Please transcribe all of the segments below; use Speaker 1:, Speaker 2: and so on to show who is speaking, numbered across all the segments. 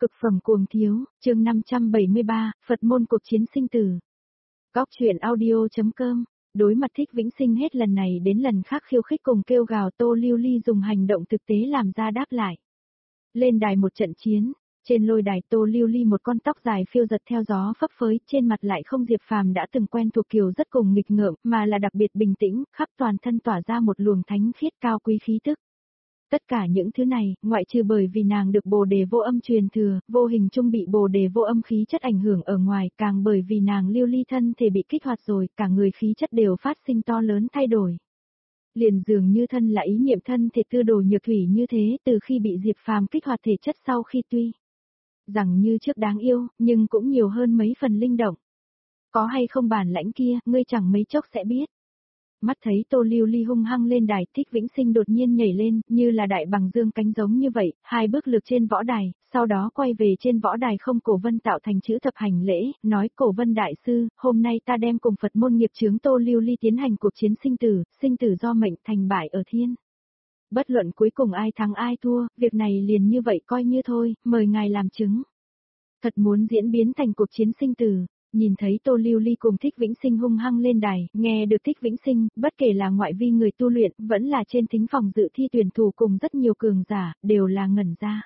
Speaker 1: Cực phẩm cuồng thiếu, chương 573, Phật môn cuộc chiến sinh tử. Góc truyện audio.com. Đối mặt Thích Vĩnh Sinh hết lần này đến lần khác khiêu khích cùng kêu gào, Tô Lưu Ly dùng hành động thực tế làm ra đáp lại. Lên đài một trận chiến, trên lôi đài Tô Lưu Ly một con tóc dài phiêu giật theo gió phấp phới, trên mặt lại không Diệp Phàm đã từng quen thuộc kiểu rất cùng nghịch ngợm, mà là đặc biệt bình tĩnh, khắp toàn thân tỏa ra một luồng thánh khiết cao quý khí tức. Tất cả những thứ này, ngoại trừ bởi vì nàng được Bồ Đề Vô Âm truyền thừa, vô hình chung bị Bồ Đề Vô Âm khí chất ảnh hưởng ở ngoài, càng bởi vì nàng Lưu Ly thân thể bị kích hoạt rồi, cả người khí chất đều phát sinh to lớn thay đổi. Liền dường như thân là ý niệm thân thể tư đồ nhược thủy như thế, từ khi bị Diệp Phàm kích hoạt thể chất sau khi tuy rằng như trước đáng yêu, nhưng cũng nhiều hơn mấy phần linh động. Có hay không bản lãnh kia, ngươi chẳng mấy chốc sẽ biết. Mắt thấy Tô Lưu Ly hung hăng lên đài, Thích Vĩnh Sinh đột nhiên nhảy lên, như là đại bằng dương cánh giống như vậy, hai bước lược trên võ đài, sau đó quay về trên võ đài không Cổ Vân tạo thành chữ thập hành lễ, nói: Cổ Vân đại sư, hôm nay ta đem cùng Phật môn nghiệp chướng Tô Lưu Ly tiến hành cuộc chiến sinh tử do mệnh, thành bại ở thiên. Bất luận cuối cùng ai thắng ai thua, việc này liền như vậy coi như thôi, mời ngài làm chứng. Thật muốn diễn biến thành cuộc chiến sinh tử. Nhìn thấy Tô Lưu Ly cùng Thích Vĩnh Sinh hung hăng lên đài, nghe được Thích Vĩnh Sinh, bất kể là ngoại vi người tu luyện, vẫn là trên thính phòng dự thi tuyển thủ cùng rất nhiều cường giả, đều là ngẩn ra.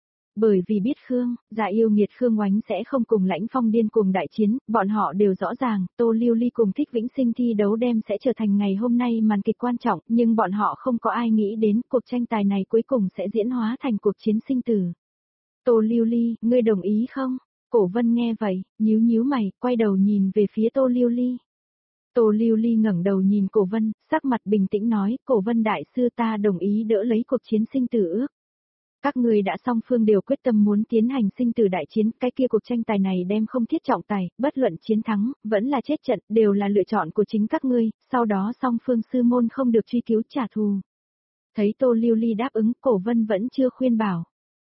Speaker 1: Bởi vì biết Khương, dạ yêu nghiệt Khương Oánh sẽ không cùng Lãnh Phong điên cuồng đại chiến, bọn họ đều rõ ràng, Tô Lưu Ly cùng Thích Vĩnh Sinh thi đấu đem sẽ trở thành ngày hôm nay màn kịch quan trọng, nhưng bọn họ không có ai nghĩ đến cuộc tranh tài này cuối cùng sẽ diễn hóa thành cuộc chiến sinh tử. Tô Lưu Ly, ngươi đồng ý không? Cổ Vân nghe vậy, nhíu nhíu mày, quay đầu nhìn về phía Tô Lưu Ly. Tô Lưu Ly ngẩng đầu nhìn Cổ Vân, sắc mặt bình tĩnh nói: Cổ Vân đại sư, ta đồng ý đỡ lấy cuộc chiến sinh tử ước. Các người đã song phương đều quyết tâm muốn tiến hành sinh tử đại chiến, cái kia cuộc tranh tài này đem không thiết trọng tài, bất luận chiến thắng, vẫn là chết trận, đều là lựa chọn của chính các ngươi, sau đó song phương sư môn không được truy cứu trả thù. Thấy Tô Lưu Ly đáp ứng, Cổ Vân vẫn chưa khuyên bảo,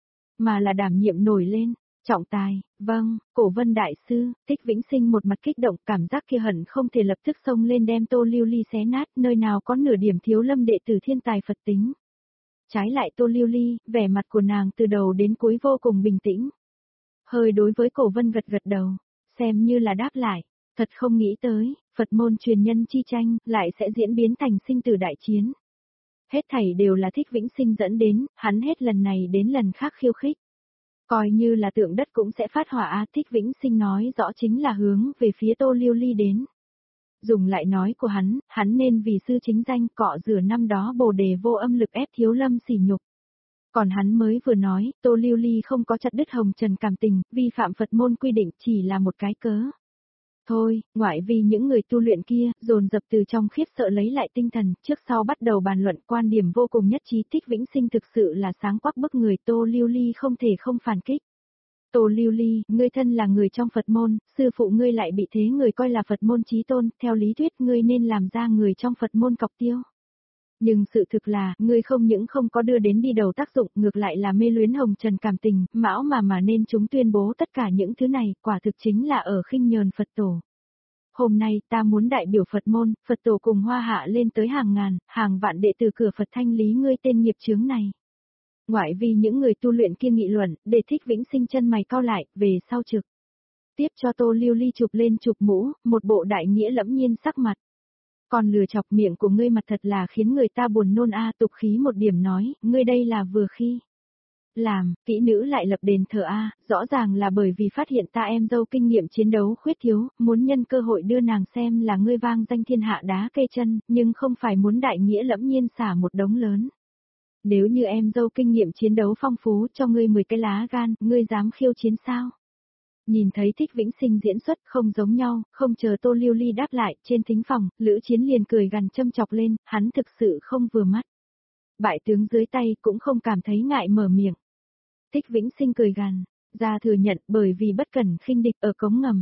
Speaker 1: mà là đảm nhiệm nổi lên. Trọng tài, vâng, Cổ Vân đại sư. Thích Vĩnh Sinh một mặt kích động, cảm giác kia hận không thể lập tức xông lên đem Tô Lưu Ly xé nát, nơi nào có nửa điểm thiếu lâm đệ tử thiên tài Phật tính. Trái lại Tô Lưu Ly, vẻ mặt của nàng từ đầu đến cuối vô cùng bình tĩnh. Hơi đối với Cổ Vân gật gật đầu, xem như là đáp lại, thật không nghĩ tới, Phật môn truyền nhân chi tranh, lại sẽ diễn biến thành sinh tử đại chiến. Hết thảy đều là Thích Vĩnh Sinh dẫn đến, hắn hết lần này đến lần khác khiêu khích. Coi như là tượng đất cũng sẽ phát hỏa a. Thích Vĩnh Sinh nói rõ chính là hướng về phía Tô Lưu Ly đến. Dùng lại nói của hắn nên vì sư chính danh cọ rửa năm đó Bồ Đề Vô Âm lực ép thiếu lâm sỉ nhục. Còn hắn mới vừa nói, Tô Lưu Ly không có chặt đứt hồng trần cảm tình, vi phạm Phật môn quy định chỉ là một cái cớ. Thôi, ngoại vì những người tu luyện kia, dồn dập từ trong khiếp sợ lấy lại tinh thần, trước sau bắt đầu bàn luận quan điểm vô cùng nhất trí. Thích Vĩnh Sinh thực sự là sáng quắc bức người, Tô Lưu Ly không thể không phản kích. Tô Lưu Ly, ngươi thân là người trong Phật môn, sư phụ ngươi lại bị thế người coi là Phật môn chí tôn, theo lý thuyết ngươi nên làm ra người trong Phật môn cọc tiêu. Nhưng sự thực là, ngươi không những không có đưa đến đi đầu tác dụng, ngược lại là mê luyến hồng trần cảm tình, mão mà nên chúng tuyên bố tất cả những thứ này, quả thực chính là ở khinh nhờn Phật tổ. Hôm nay ta muốn đại biểu Phật môn, Phật tổ cùng hoa hạ lên tới hàng ngàn, hàng vạn đệ tử cửa Phật thanh lý ngươi tên nghiệp chướng này. Ngoại vì những người tu luyện kia nghị luận, để Thích Vĩnh Sinh chân mày cau lại, về sau trực tiếp cho Tô Lưu Ly chụp lên chụp mũ, một bộ đại nghĩa lẫm nhiên sắc mặt. Còn lừa chọc miệng của ngươi mặt thật là khiến người ta buồn nôn a. Tục khí một điểm nói, ngươi đây là vừa khi làm, kỹ nữ lại lập đền thờ a, rõ ràng là bởi vì phát hiện ta em dâu kinh nghiệm chiến đấu khuyết thiếu, muốn nhân cơ hội đưa nàng xem là ngươi vang danh thiên hạ đá cây chân, nhưng không phải muốn đại nghĩa lẫm nhiên xả một đống lớn. Nếu như em dâu kinh nghiệm chiến đấu phong phú cho ngươi 10 cái lá gan, ngươi dám khiêu chiến sao? Nhìn thấy Thích Vĩnh Sinh diễn xuất không giống nhau, không chờ Tô Lưu Ly đáp lại, trên thính phòng, Lữ Chiến liền cười gằn châm chọc lên, hắn thực sự không vừa mắt. Bại tướng dưới tay cũng không cảm thấy ngại mở miệng. Thích Vĩnh Sinh cười gằn, ra thừa nhận bởi vì bất cẩn khinh địch ở cống ngầm.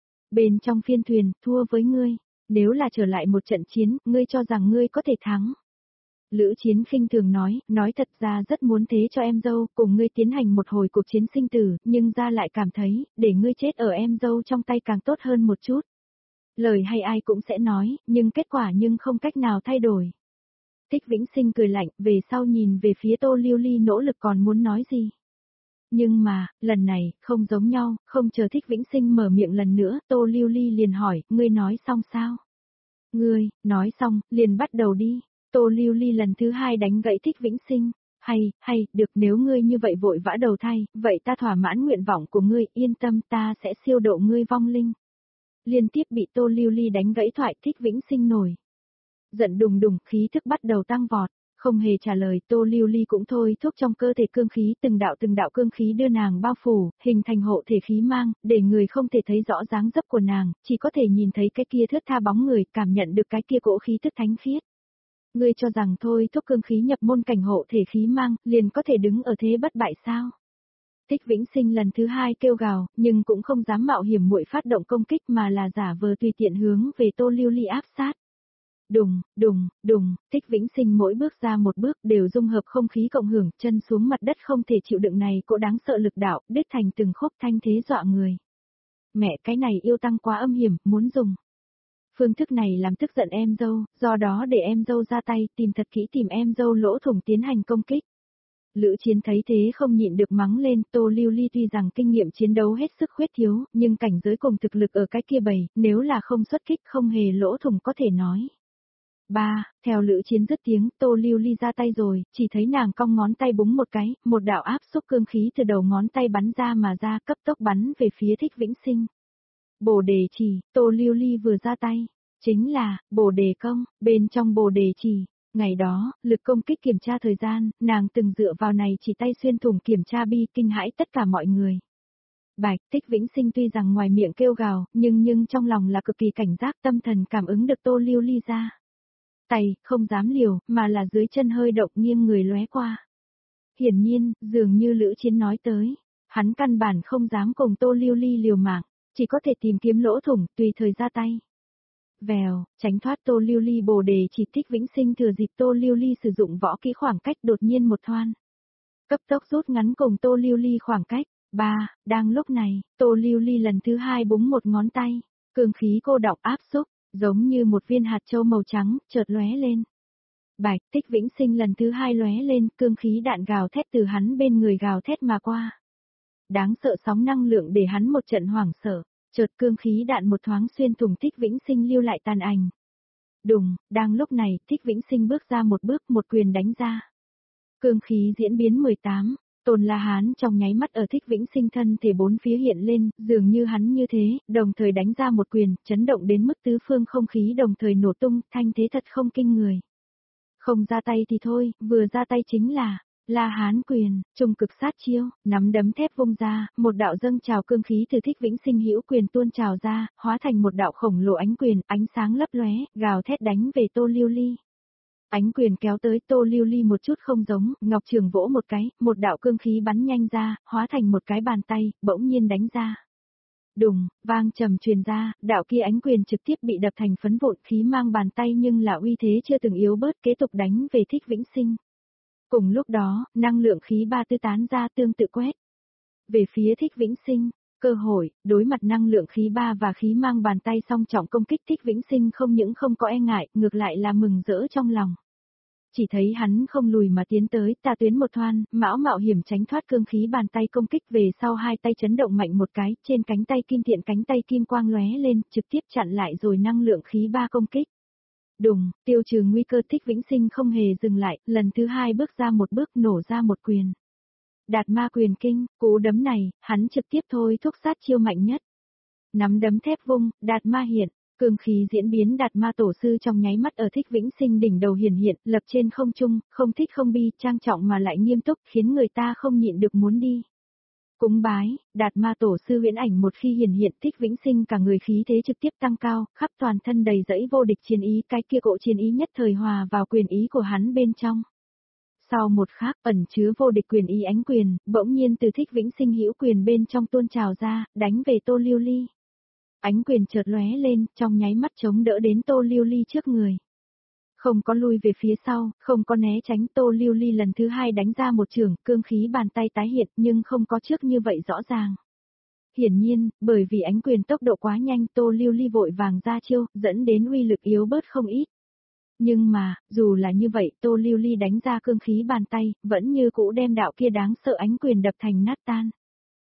Speaker 1: Bên trong phiên thuyền, thua với ngươi, nếu là trở lại một trận chiến, ngươi cho rằng ngươi có thể thắng. Lữ Chiến khinh thường nói thật ra rất muốn thế cho em dâu, cùng ngươi tiến hành một hồi cuộc chiến sinh tử, nhưng ra lại cảm thấy, để ngươi chết ở em dâu trong tay càng tốt hơn một chút. Lời hay ai cũng sẽ nói, nhưng kết quả nhưng không cách nào thay đổi. Thích Vĩnh Sinh cười lạnh, về sau nhìn về phía Tô Lưu Ly nỗ lực còn muốn nói gì. Nhưng mà, lần này, không giống nhau, không chờ Thích Vĩnh Sinh mở miệng lần nữa, Tô Lưu Ly liền hỏi, ngươi nói xong sao? Ngươi, nói xong, liền bắt đầu đi. Tô Lưu Ly lần thứ hai đánh gãy Thích Vĩnh Sinh. Hay, được nếu ngươi như vậy vội vã đầu thai, vậy ta thỏa mãn nguyện vọng của ngươi, yên tâm ta sẽ siêu độ ngươi vong linh. Liên tiếp bị Tô Lưu Ly đánh gãy thoại Thích Vĩnh Sinh nổi. Giận đùng đùng, khí thức bắt đầu tăng vọt. Không hề trả lời, Tô Lưu Ly cũng thôi thúc trong cơ thể cương khí từng đạo cương khí đưa nàng bao phủ, hình thành hộ thể khí mang, để người không thể thấy rõ dáng dấp của nàng, chỉ có thể nhìn thấy cái kia thướt tha bóng người, cảm nhận được cái kia cỗ khí tức thánh khiết. Ngươi cho rằng thôi thúc cương khí nhập môn cảnh hộ thể khí mang, liền có thể đứng ở thế bất bại sao? Thích Vĩnh Sinh lần thứ hai kêu gào, nhưng cũng không dám mạo hiểm muội phát động công kích mà là giả vờ tùy tiện hướng về Tô Lưu Ly áp sát. Đùng, Thích Vĩnh Sinh mỗi bước ra một bước đều dung hợp không khí cộng hưởng, chân xuống mặt đất không thể chịu đựng này cỗ đáng sợ lực đạo, đứt thành từng khúc thanh thế dọa người. Mẹ cái này yêu tăng quá âm hiểm, muốn dùng. Phương thức này làm tức giận em dâu, do đó để em dâu ra tay, tìm thật kỹ tìm em dâu lỗ thủng tiến hành công kích. Lữ Chiến thấy thế không nhịn được mắng lên, Tô Lưu Ly tuy rằng kinh nghiệm chiến đấu hết sức khuyết thiếu, nhưng cảnh giới cùng thực lực ở cái kia bầy, nếu là không xuất kích không hề lỗ thủng có thể nói. Theo Lữ Chiến dứt tiếng, Tô Lưu Ly ra tay rồi, chỉ thấy nàng cong ngón tay búng một cái, một đạo áp xúc cương khí từ đầu ngón tay bắn ra mà ra, cấp tốc bắn về phía Thích Vĩnh Sinh. Bồ đề chỉ, Tô Lưu Ly vừa ra tay, chính là, bồ đề công, bên trong bồ đề chỉ. Ngày đó, lực công kích kiểm tra thời gian, nàng từng dựa vào này chỉ tay xuyên thủng kiểm tra bi kinh hãi tất cả mọi người. Bạch Thích Vĩnh Sinh tuy rằng ngoài miệng kêu gào, nhưng trong lòng là cực kỳ cảnh giác, tâm thần cảm ứng được Tô Lưu Ly ra. Tay, không dám liều, mà là dưới chân hơi động nghiêng người lóe qua. Hiển nhiên, dường như Lữ Chiến nói tới, hắn căn bản không dám cùng Tô Lưu Ly liều mạng, chỉ có thể tìm kiếm lỗ thủng, tùy thời ra tay. Vèo, tránh thoát Tô Lưu Ly bồ đề chỉ Thích Vĩnh Sinh thừa dịp Tô Lưu Ly sử dụng võ kỹ khoảng cách đột nhiên một thoăn. Cấp tốc rút ngắn cùng Tô Lưu Ly khoảng cách. Đang lúc này, Tô Lưu Ly lần thứ hai búng một ngón tay, cương khí cô đọng áp xúc, giống như một viên hạt châu màu trắng, chợt lóe lên. Bạch Thích Vĩnh Sinh lần thứ hai lóe lên, cương khí đạn gào thét từ hắn bên người gào thét mà qua. Đáng sợ sóng năng lượng để hắn một trận hoảng sợ. Chợt cương khí đạn một thoáng xuyên thủng Thích Vĩnh Sinh lưu lại tàn ảnh. Đang lúc này, Thích Vĩnh Sinh bước ra một bước một quyền đánh ra. Cương khí diễn biến 18, Tôn La Hán trong nháy mắt ở Thích Vĩnh Sinh thân thể bốn phía hiện lên, dường như hắn như thế, đồng thời đánh ra một quyền, chấn động đến mức tứ phương không khí đồng thời nổ tung, thanh thế thật không kinh người. Không ra tay thì thôi, vừa ra tay chính là La Hán quyền, trung cực sát chiêu, nắm đấm thép vung ra, một đạo dâng trào cương khí từ Thích Vĩnh Sinh hữu quyền tuôn trào ra, hóa thành một đạo khổng lồ ánh quyền, ánh sáng lấp lóe, gào thét đánh về Tô Lưu Ly. Ánh quyền kéo tới Tô Lưu Ly một chút không giống, Ngọc Trường vỗ một cái, một đạo cương khí bắn nhanh ra, hóa thành một cái bàn tay, bỗng nhiên đánh ra. Vang trầm truyền ra, đạo kia ánh quyền trực tiếp bị đập thành phấn vụn, khí mang bàn tay nhưng là uy thế chưa từng yếu bớt, kế tục đánh về Thích Vĩnh Sinh. Cùng lúc đó, năng lượng khí ba tư tán ra tương tự quét. Về phía Thích Vĩnh Sinh, cơ hội, đối mặt năng lượng khí ba và khí mang bàn tay song trọng công kích Thích Vĩnh Sinh không những không có e ngại, ngược lại là mừng rỡ trong lòng. Chỉ thấy hắn không lùi mà tiến tới, tà tuyến một thoăn, mạo hiểm tránh thoát cương khí bàn tay công kích về sau hai tay chấn động mạnh một cái, trên cánh tay kim thiện cánh tay kim quang lóe lên, trực tiếp chặn lại rồi năng lượng khí ba công kích. Tiêu trừ nguy cơ Thích Vĩnh Sinh không hề dừng lại, lần thứ hai bước ra một bước nổ ra một quyền. Đạt ma quyền kinh, cú đấm này, hắn trực tiếp thôi thúc sát chiêu mạnh nhất. Nắm đấm thép vung, đạt ma hiện, cương khí diễn biến đạt ma tổ sư trong nháy mắt ở Thích Vĩnh Sinh đỉnh đầu hiển hiện, lập trên không trung, không thích không bi, trang trọng mà lại nghiêm túc, khiến người ta không nhịn được muốn đi. Cúng bái, đạt ma tổ sư huyễn ảnh một khi hiển hiện Thích Vĩnh Sinh cả người khí thế trực tiếp tăng cao, khắp toàn thân đầy dẫy vô địch chiến ý, cái kia cỗ chiến ý nhất thời hòa vào quyền ý của hắn bên trong. Sau một khắc ẩn chứa vô địch quyền ý ánh quyền, bỗng nhiên từ Thích Vĩnh Sinh hữu quyền bên trong tuôn trào ra, đánh về Tô Lưu Ly. Ánh quyền chợt lóe lên, trong nháy mắt chống đỡ đến Tô Lưu Ly trước người. Không có lui về phía sau, không có né tránh, Tô Lưu Ly lần thứ hai đánh ra một chưởng, cương khí bàn tay tái hiện nhưng không có trước như vậy rõ ràng. Hiển nhiên, bởi vì ánh quyền tốc độ quá nhanh, Tô Lưu Ly vội vàng ra chiêu, dẫn đến uy lực yếu bớt không ít. Nhưng mà, dù là như vậy, Tô Lưu Ly đánh ra cương khí bàn tay, vẫn như cũ đem đạo kia đáng sợ ánh quyền đập thành nát tan.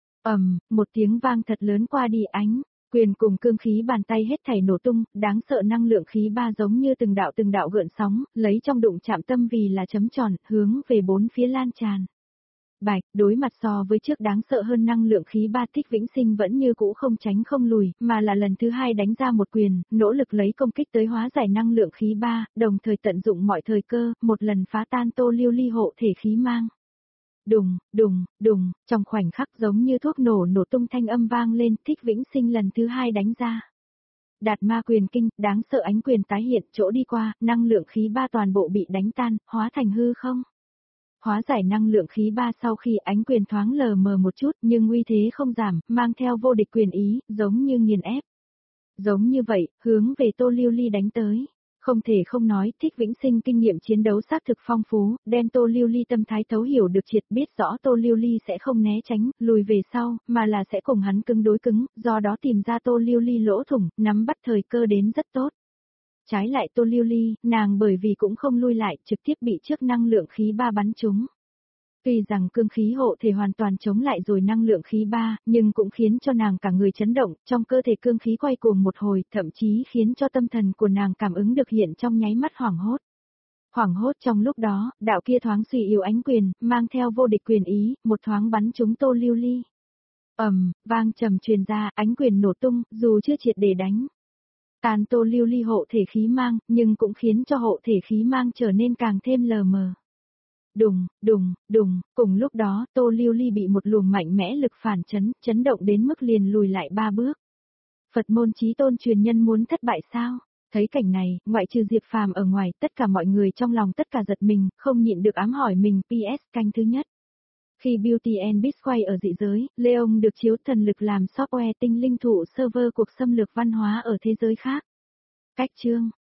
Speaker 1: Một tiếng vang thật lớn qua đi, ánh quyền cùng cương khí bàn tay hết thảy nổ tung, đáng sợ năng lượng khí ba giống như từng đạo gợn sóng, lấy trong đụng chạm tâm vì là chấm tròn, hướng về bốn phía lan tràn. Bạch, đối mặt so với trước đáng sợ hơn năng lượng khí ba, Thích Vĩnh Sinh vẫn như cũ không tránh không lùi, mà là lần thứ hai đánh ra một quyền, nỗ lực lấy công kích tới hóa giải năng lượng khí ba, đồng thời tận dụng mọi thời cơ, một lần phá tan Tô Lưu Ly hộ thể khí mang. Đùng, đùng, đùng, trong khoảnh khắc giống như thuốc nổ tung thanh âm vang lên, Thích Vĩnh Sinh lần thứ hai đánh ra. Đạt ma quyền kinh, đáng sợ ánh quyền tái hiện, chỗ đi qua, năng lượng khí ba toàn bộ bị đánh tan, hóa thành hư không. Hóa giải năng lượng khí ba sau khi ánh quyền thoáng lờ mờ một chút nhưng uy thế không giảm, mang theo vô địch quyền ý, giống như nghiền ép. Giống như vậy, hướng về Tô Lưu Ly đánh tới. Không thể không nói, Thích Vĩnh Sinh kinh nghiệm chiến đấu xác thực phong phú, đem Tô Lưu Ly tâm thái thấu hiểu được triệt, biết rõ Tô Lưu Ly sẽ không né tránh, lùi về sau, mà là sẽ cùng hắn cứng đối cứng, do đó tìm ra Tô Lưu Ly lỗ thủng, nắm bắt thời cơ đến rất tốt. Trái lại Tô Lưu Ly, nàng bởi vì cũng không lui lại, trực tiếp bị trước năng lượng khí ba bắn trúng. Tuy rằng cương khí hộ thể hoàn toàn chống lại rồi năng lượng khí ba, nhưng cũng khiến cho nàng cả người chấn động, trong cơ thể cương khí quay cuồng một hồi, thậm chí khiến cho tâm thần của nàng cảm ứng được hiện trong nháy mắt hoảng hốt. Hoảng hốt trong lúc đó, đạo kia thoáng suy yếu ánh quyền, mang theo vô địch quyền ý, một thoáng bắn trúng Tô Lưu Ly. Vang trầm truyền ra, ánh quyền nổ tung, dù chưa triệt để đánh. Tàn Tô Lưu Ly hộ thể khí mang, nhưng cũng khiến cho hộ thể khí mang trở nên càng thêm lờ mờ. Đùng, đùng, đùng, cùng lúc đó Tô Lưu Ly bị một luồng mạnh mẽ lực phản chấn động đến mức liền lùi lại 3 bước. Phật môn chí tôn truyền nhân muốn thất bại sao? Thấy cảnh này, ngoại trừ Diệp Phàm ở ngoài, tất cả mọi người trong lòng tất cả giật mình, không nhịn được ám hỏi mình. PS canh thứ nhất. Khi Beauty and Beast quay ở dị giới, Leon được chiếu thần lực làm software tinh linh thụ server cuộc xâm lược văn hóa ở thế giới khác. Cách chương